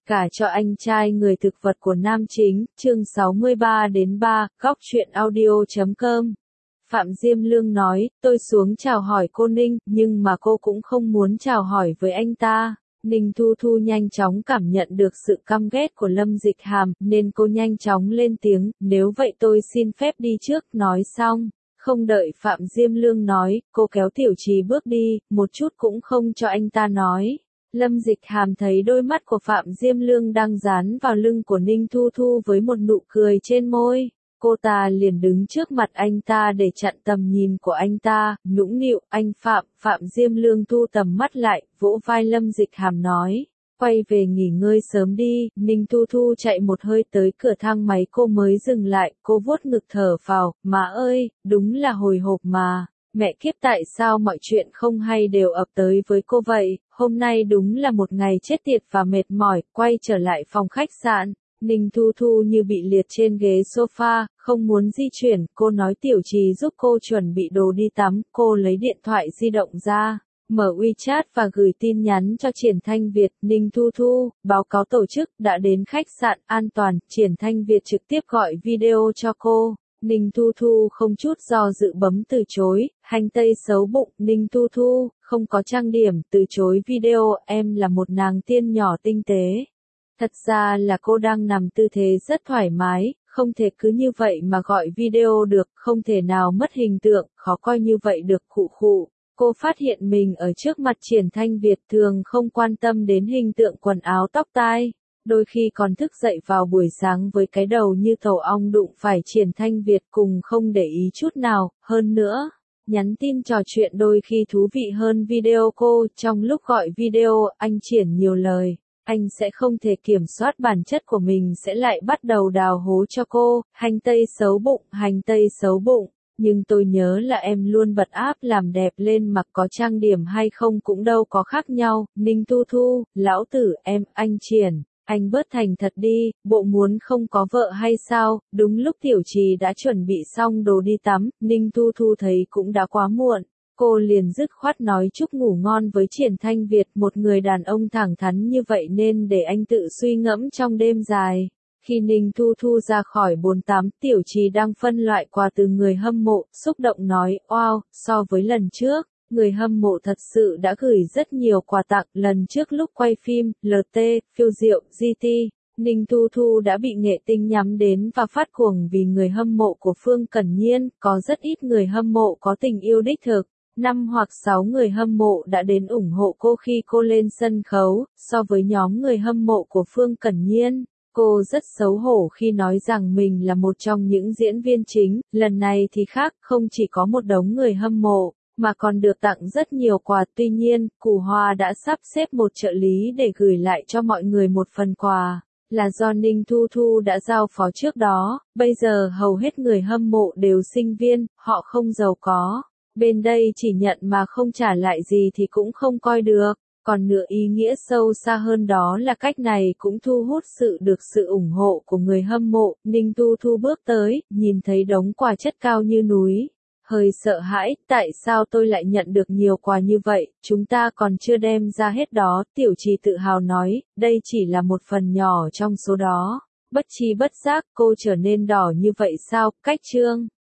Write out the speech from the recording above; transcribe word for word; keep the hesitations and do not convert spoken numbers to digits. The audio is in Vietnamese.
Cả cho anh trai người thực vật của nam chính, chương sáu mươi ba đến ba, góc truyện audio chấm com. Phạm Diêm Lương nói, tôi xuống chào hỏi cô Ninh, nhưng mà cô cũng không muốn chào hỏi với anh ta. Ninh Thu Thu nhanh chóng cảm nhận được sự căm ghét của Lâm Dịch Hàm, nên cô nhanh chóng lên tiếng, nếu vậy tôi xin phép đi trước, nói xong. Không đợi Phạm Diêm Lương nói, cô kéo Tiểu Trì bước đi, một chút cũng không cho anh ta nói. Lâm Dịch Hàm thấy đôi mắt của Phạm Diêm Lương đang dán vào lưng của Ninh Thu Thu với một nụ cười trên môi. Cô ta liền đứng trước mặt anh ta để chặn tầm nhìn của anh ta, nũng nịu, anh Phạm, Phạm Diêm Lương thu tầm mắt lại, vỗ vai Lâm Dịch Hàm nói, quay về nghỉ ngơi sớm đi. Ninh Thu Thu chạy một hơi tới cửa thang máy cô mới dừng lại, cô vuốt ngực thở phào, má ơi, đúng là hồi hộp mà. Mẹ kiếp, tại sao mọi chuyện không hay đều ập tới với cô vậy, hôm nay đúng là một ngày chết tiệt và mệt mỏi. Quay trở lại phòng khách sạn, Ninh Thu Thu như bị liệt trên ghế sofa, không muốn di chuyển, cô nói Tiểu Trì giúp cô chuẩn bị đồ đi tắm, cô lấy điện thoại di động ra, mở WeChat và gửi tin nhắn cho Triển Thanh Việt. Ninh Thu Thu, báo cáo tổ chức, đã đến khách sạn an toàn. Triển Thanh Việt trực tiếp gọi video cho cô. Ninh Thu Thu không chút do dự bấm từ chối, hành tây xấu bụng. Ninh Thu Thu, không có trang điểm, từ chối video, em là một nàng tiên nhỏ tinh tế. Thật ra là cô đang nằm tư thế rất thoải mái, không thể cứ như vậy mà gọi video được, không thể nào mất hình tượng, khó coi như vậy được. Khụ khụ. Cô phát hiện mình ở trước mặt Triển Thanh Việt thường không quan tâm đến hình tượng quần áo tóc tai. Đôi khi còn thức dậy vào buổi sáng với cái đầu như tổ ong đụng phải Triển Thanh Việt cùng không để ý chút nào, hơn nữa, nhắn tin trò chuyện đôi khi thú vị hơn video cô. Trong lúc gọi video, anh Triển nhiều lời, anh sẽ không thể kiểm soát bản chất của mình sẽ lại bắt đầu đào hố cho cô. Hành tây xấu bụng, hành tây xấu bụng, nhưng tôi nhớ là em luôn bật áp làm đẹp lên, mặc có trang điểm hay không cũng đâu có khác nhau. Ninh Thu Thu, lão tử em, anh Triển. Anh bớt thành thật đi, bộ muốn không có vợ hay sao? Đúng lúc Tiểu Trì đã chuẩn bị xong đồ đi tắm, Ninh Thu Thu thấy cũng đã quá muộn. Cô liền dứt khoát nói chúc ngủ ngon với Triển Thanh Việt, một người đàn ông thẳng thắn như vậy nên để anh tự suy ngẫm trong đêm dài. Khi Ninh Thu Thu ra khỏi bồn tắm, Tiểu Trì đang phân loại quà từ người hâm mộ, xúc động nói, wow, so với lần trước. Người hâm mộ thật sự đã gửi rất nhiều quà tặng. Lần trước lúc quay phim, lờ tê, phiêu diệu, giê tê, Ninh Thu Thu đã bị nghệ tinh nhắm đến và phát cuồng vì người hâm mộ của Phương Cẩn Nhiên. Có rất ít người hâm mộ có tình yêu đích thực. Năm hoặc sáu người hâm mộ đã đến ủng hộ cô khi cô lên sân khấu. So với nhóm người hâm mộ của Phương Cẩn Nhiên, cô rất xấu hổ khi nói rằng mình là một trong những diễn viên chính. Lần này thì khác, không chỉ có một đống người hâm mộ, mà còn được tặng rất nhiều quà. Tuy nhiên, Củ Hoa đã sắp xếp một trợ lý để gửi lại cho mọi người một phần quà, là do Ninh Thu Thu đã giao phó trước đó. Bây giờ hầu hết người hâm mộ đều sinh viên, họ không giàu có. Bên đây chỉ nhận mà không trả lại gì thì cũng không coi được. Còn nữa, ý nghĩa sâu xa hơn đó là cách này cũng thu hút sự được sự ủng hộ của người hâm mộ. Ninh Thu Thu bước tới, nhìn thấy đống quà chất cao như núi. Hơi sợ hãi, tại sao tôi lại nhận được nhiều quà như vậy, chúng ta còn chưa đem ra hết đó. Tiểu Trì tự hào nói, đây chỉ là một phần nhỏ trong số đó. Bất tri bất giác, cô trở nên đỏ như vậy sao? Cách chương